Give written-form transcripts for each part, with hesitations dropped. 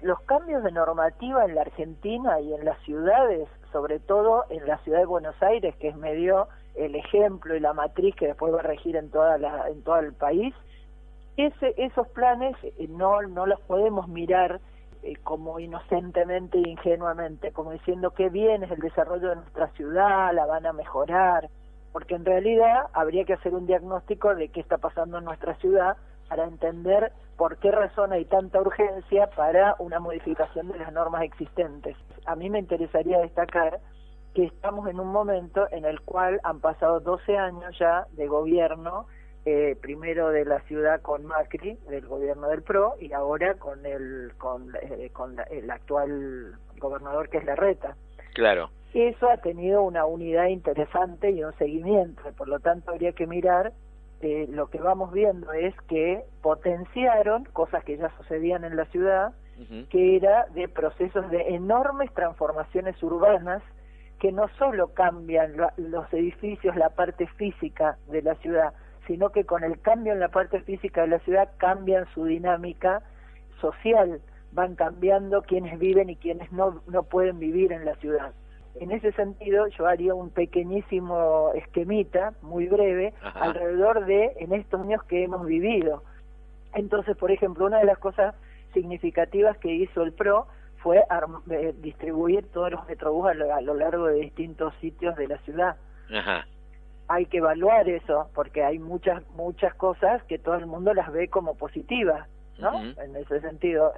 los cambios de normativa en la Argentina y en las ciudades, sobre todo en la ciudad de Buenos Aires, que me dio el ejemplo y la matriz que después va a regir en todo el país, esos planes no los podemos mirar como inocentemente e ingenuamente, como diciendo qué bien es el desarrollo de nuestra ciudad, la van a mejorar, porque en realidad habría que hacer un diagnóstico de qué está pasando en nuestra ciudad para entender por qué razón hay tanta urgencia para una modificación de las normas existentes. A mí me interesaría destacar que estamos en un momento en el cual han pasado 12 años ya de gobierno, primero de la ciudad con Macri, del gobierno del PRO, y ahora con el actual gobernador que es Larreta. Claro. Eso ha tenido una unidad interesante y un seguimiento, por lo tanto habría que mirar, lo que vamos viendo es que potenciaron cosas que ya sucedían en la ciudad, que era de procesos de enormes transformaciones urbanas que no solo cambian los edificios, la parte física de la ciudad, sino que con el cambio en la parte física de la ciudad cambian su dinámica social, van cambiando quienes viven y quienes no pueden vivir en la ciudad. En ese sentido, yo haría un pequeñísimo esquemita, muy breve, alrededor de en estos años que hemos vivido. Entonces, por ejemplo, una de las cosas significativas que hizo el PRO fue distribuir todos los metrobús a lo largo de distintos sitios de la ciudad. Hay que evaluar eso, porque hay muchas cosas que todo el mundo las ve como positivas, ¿no? En ese sentido,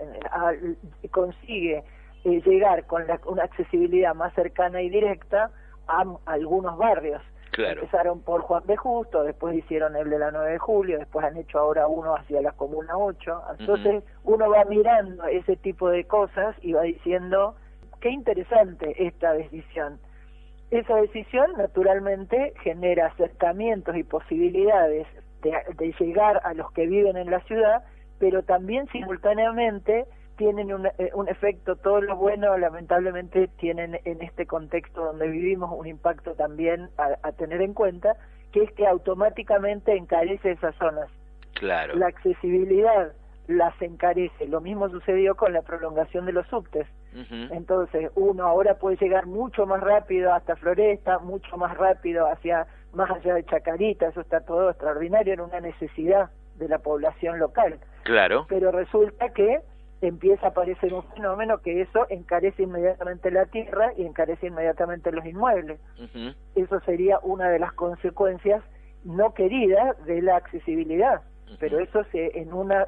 consigue llegar con una accesibilidad más cercana y directa a algunos barrios. Claro. Empezaron por Juan B. Justo, después hicieron el de la 9 de julio, después han hecho ahora uno hacia la Comuna 8. Entonces uno va mirando ese tipo de cosas y va diciendo, qué interesante esta decisión. Esa decisión naturalmente genera acercamientos y posibilidades de llegar a los que viven en la ciudad, pero también simultáneamente tienen un efecto, todo lo bueno lamentablemente tienen en este contexto donde vivimos un impacto también a tener en cuenta, que es que automáticamente encarece esas zonas. Claro. La accesibilidad las encarece. Lo mismo sucedió con la prolongación de los subtes. Entonces uno ahora puede llegar mucho más rápido hasta Floresta, mucho más rápido más allá de Chacarita, eso está todo extraordinario, era una necesidad de la población local. Claro. Pero resulta que empieza a aparecer un fenómeno que eso encarece inmediatamente la tierra y encarece inmediatamente los inmuebles. Eso sería una de las consecuencias no queridas de la accesibilidad. Pero eso en una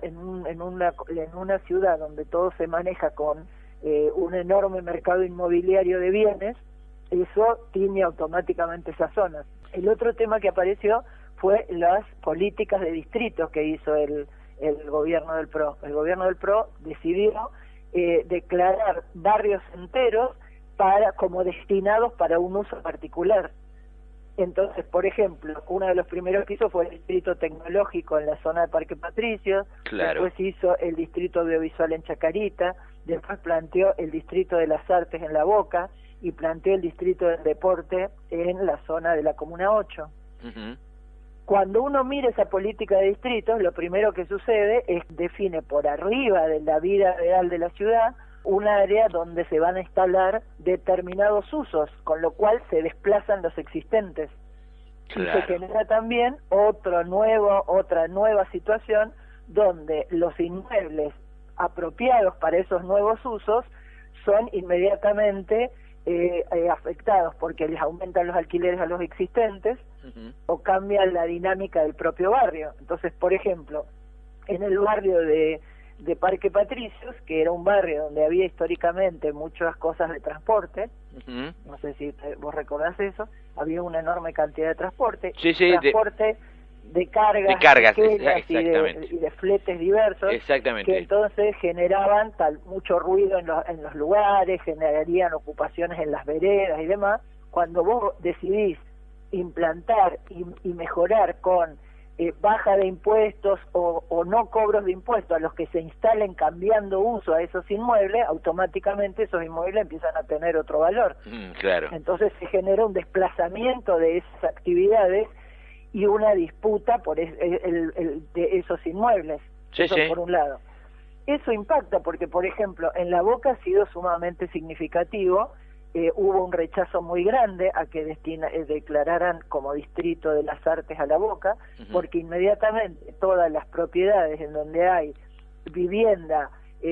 ciudad donde todo se maneja con un enorme mercado inmobiliario de bienes, eso tiñe automáticamente esas zonas. El otro tema que apareció fue las políticas de distritos que hizo el gobierno del PRO. El gobierno del PRO decidió declarar barrios enteros como destinados para un uso particular. Entonces, por ejemplo, uno de los primeros que hizo fue el distrito tecnológico en la zona de Parque Patricios, después hizo el distrito audiovisual en Chacarita, después planteó el distrito de las artes en La Boca y planteó el distrito del deporte en la zona de la Comuna 8. Cuando uno mira esa política de distritos, lo primero que sucede es que define por arriba de la vida real de la ciudad un área donde se van a instalar determinados usos, con lo cual se desplazan los existentes. Y se genera también otra nueva situación donde los inmuebles apropiados para esos nuevos usos son inmediatamente afectados porque les aumentan los alquileres a los existentes o cambian la dinámica del propio barrio. Entonces, por ejemplo, en el barrio de Parque Patricios, que era un barrio donde había históricamente muchas cosas de transporte, no sé si vos recordás eso, había una enorme cantidad de transporte, de cargas y de fletes diversos, que entonces generaban mucho ruido en los lugares, generarían ocupaciones en las veredas y demás. Cuando vos decidís implantar y mejorar con baja de impuestos o no cobros de impuestos a los que se instalen cambiando uso a esos inmuebles, automáticamente esos inmuebles empiezan a tener otro valor. Entonces se genera un desplazamiento de esas actividades y una disputa por de esos inmuebles. Eso por un lado. Eso impacta porque, por ejemplo, en La Boca ha sido sumamente significativo. Hubo un rechazo muy grande a que declararan como distrito de las artes a La Boca, porque inmediatamente todas las propiedades en donde hay vivienda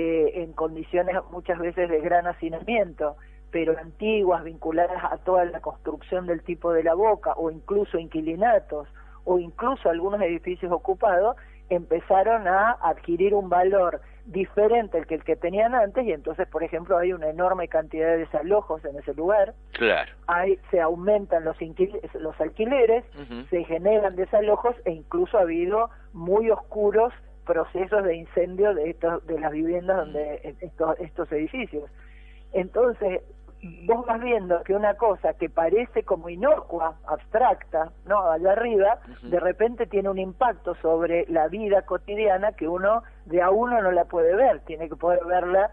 en condiciones muchas veces de gran hacinamiento, pero antiguas, vinculadas a toda la construcción del tipo de La Boca, o incluso inquilinatos, o incluso algunos edificios ocupados, empezaron a adquirir un valor diferente al que el que tenían antes, y entonces, por ejemplo, hay una enorme cantidad de desalojos en ese lugar. Claro. Se aumentan los alquileres, se generan desalojos, e incluso ha habido muy oscuros procesos de incendio de las viviendas donde estos edificios. Entonces, vos vas viendo que una cosa que parece como inocua, abstracta, ¿no?, allá arriba, de repente tiene un impacto sobre la vida cotidiana que uno de a uno no la puede ver, tiene que poder verla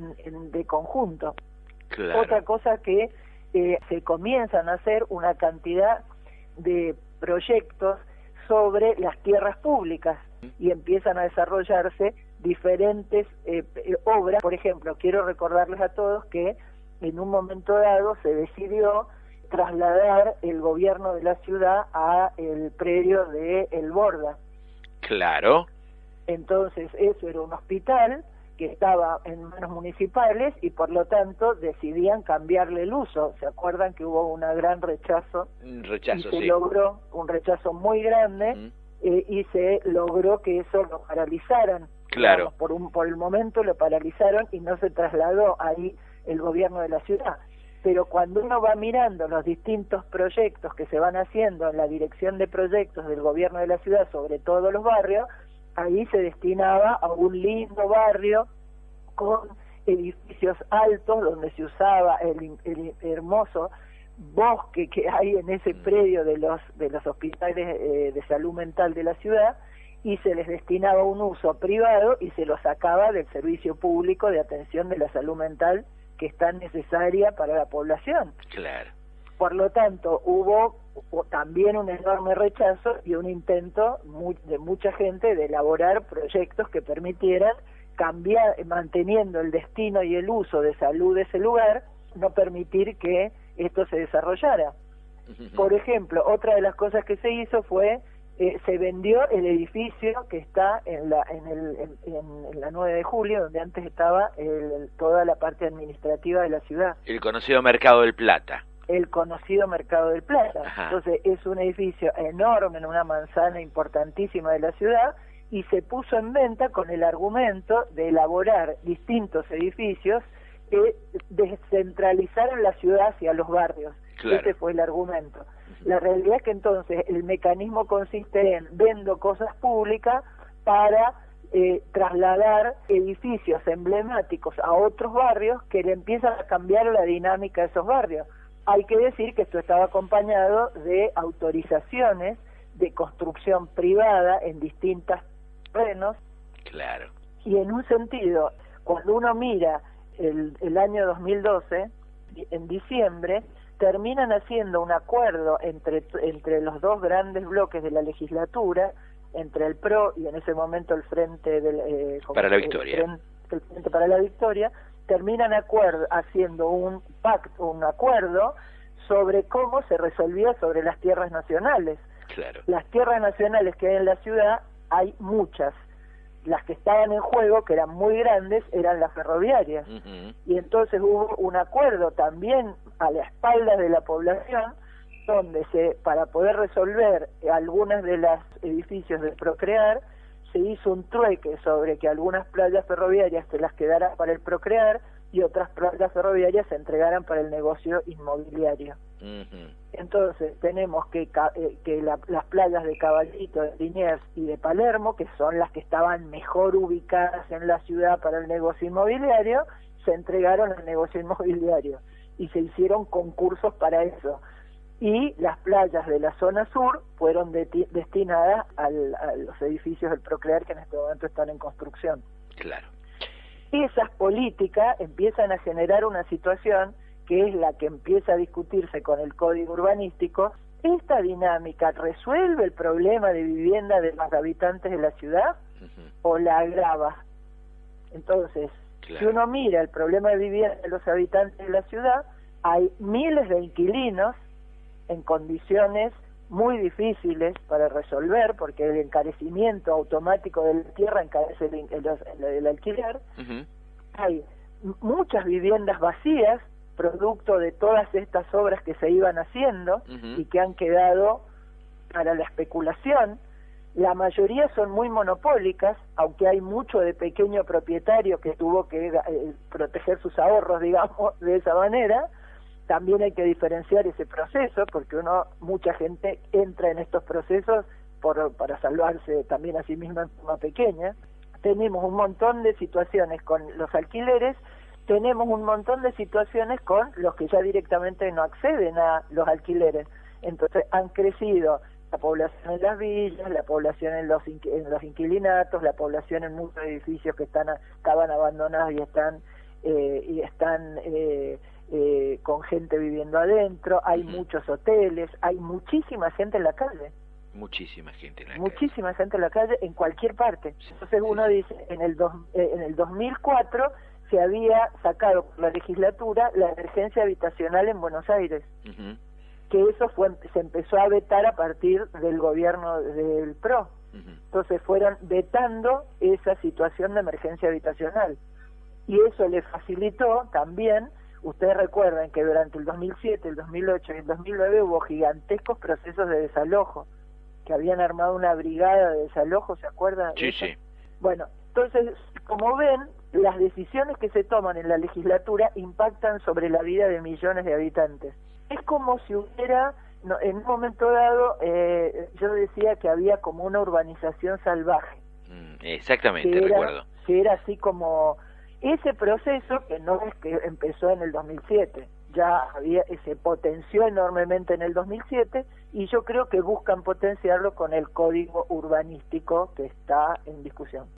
de conjunto. Claro. Otra cosa que se comienzan a hacer una cantidad de proyectos sobre las tierras públicas y empiezan a desarrollarse diferentes obras. Por ejemplo, quiero recordarles a todos que en un momento dado se decidió trasladar el gobierno de la ciudad a el predio de El Borda. Claro. Entonces eso era un hospital que estaba en manos municipales y por lo tanto decidían cambiarle el uso. ¿Se acuerdan que hubo un gran rechazo? Un rechazo, y se sí. logró un rechazo muy grande y se logró que eso lo paralizaran. Claro. Digamos, por el momento lo paralizaron y no se trasladó ahí el gobierno de la ciudad. Pero cuando uno va mirando los distintos proyectos que se van haciendo en la dirección de proyectos del gobierno de la ciudad sobre todos los barrios, ahí se destinaba a un lindo barrio con edificios altos donde se usaba el hermoso bosque que hay en ese predio de los hospitales de salud mental de la ciudad, y se les destinaba un uso privado y se lo sacaba del servicio público de atención de la salud mental que es tan necesaria para la población. Claro. Por lo tanto, hubo también un enorme rechazo y un intento de mucha gente de elaborar proyectos que permitieran cambiar, manteniendo el destino y el uso de salud de ese lugar, no permitir que esto se desarrollara. Por ejemplo, otra de las cosas que se hizo fue se vendió el edificio que está en la 9 de julio, donde antes estaba toda la parte administrativa de la ciudad. El conocido Mercado del Plata. El conocido Mercado del Plata. Ajá. Entonces es un edificio enorme en una manzana importantísima de la ciudad y se puso en venta con el argumento de elaborar distintos edificios que descentralizaran la ciudad hacia los barrios. Claro. Ese fue el argumento. La realidad es que entonces el mecanismo consiste en vendo cosas públicas para trasladar edificios emblemáticos a otros barrios que le empiezan a cambiar la dinámica de esos barrios. Hay que decir que esto estaba acompañado de autorizaciones de construcción privada en distintos terrenos. Claro. Y en un sentido, cuando uno mira el año 2012, en diciembre, terminan haciendo un acuerdo entre los dos grandes bloques de la legislatura, entre el PRO y en ese momento el Frente para la Victoria. El Frente para la Victoria, terminan haciendo un pacto, un acuerdo sobre cómo se resolvía sobre las tierras nacionales. Claro. Las tierras nacionales que hay en la ciudad hay muchas. Las que estaban en juego, que eran muy grandes, eran las ferroviarias. Y entonces hubo un acuerdo también a la espalda de la población, donde para poder resolver algunas de los edificios de Procrear, se hizo un trueque sobre que algunas playas ferroviarias se las quedaran para el Procrear y otras playas ferroviarias se entregaran para el negocio inmobiliario. Entonces tenemos que las playas de Caballito, de Liniers y de Palermo, que son las que estaban mejor ubicadas en la ciudad para el negocio inmobiliario, se entregaron al negocio inmobiliario y se hicieron concursos para eso. Y las playas de la zona sur fueron destinadas a los edificios del Procrear que en este momento están en construcción. Claro. Esas políticas empiezan a generar una situación que es la que empieza a discutirse con el Código Urbanístico. ¿Esta dinámica resuelve el problema de vivienda de los habitantes de la ciudad o la agrava? Entonces, si uno mira el problema de vivienda de los habitantes de la ciudad, hay miles de inquilinos en condiciones muy difíciles para resolver, porque el encarecimiento automático de la tierra encarece el alquiler. Hay muchas viviendas vacías, producto de todas estas obras que se iban haciendo y que han quedado para la especulación. La mayoría son muy monopólicas, aunque hay mucho de pequeño propietario que tuvo que proteger sus ahorros, digamos, de esa manera. También hay que diferenciar ese proceso, porque mucha gente entra en estos procesos para salvarse también a sí misma en forma pequeña. Tenemos un montón de situaciones con los alquileres, tenemos un montón de situaciones con los que ya directamente no acceden a los alquileres. Entonces han crecido la población en las villas, la población en los inquilinatos, la población en muchos edificios que estaban abandonados y están con gente viviendo adentro. Hay muchos hoteles, hay muchísima gente en la calle. Muchísima gente en la Muchísima gente en la calle, en cualquier parte. Entonces uno dice, en el 2004 se había sacado por la legislatura la emergencia habitacional en Buenos Aires, que eso se empezó a vetar a partir del gobierno del PRO. Entonces fueron vetando esa situación de emergencia habitacional, y eso le facilitó también. Ustedes recuerdan que durante el 2007, el 2008 y el 2009 hubo gigantescos procesos de desalojo, que habían armado una brigada de desalojo, ¿se acuerdan? Sí, sí. Bueno, entonces, como ven, las decisiones que se toman en la legislatura impactan sobre la vida de millones de habitantes. Es como si hubiera, en un momento dado, yo decía que había como una urbanización salvaje. Exactamente, recuerdo. Que era así como ese proceso, que no es que empezó en el 2007, ya se potenció enormemente en el 2007, y yo creo que buscan potenciarlo con el código urbanístico que está en discusión.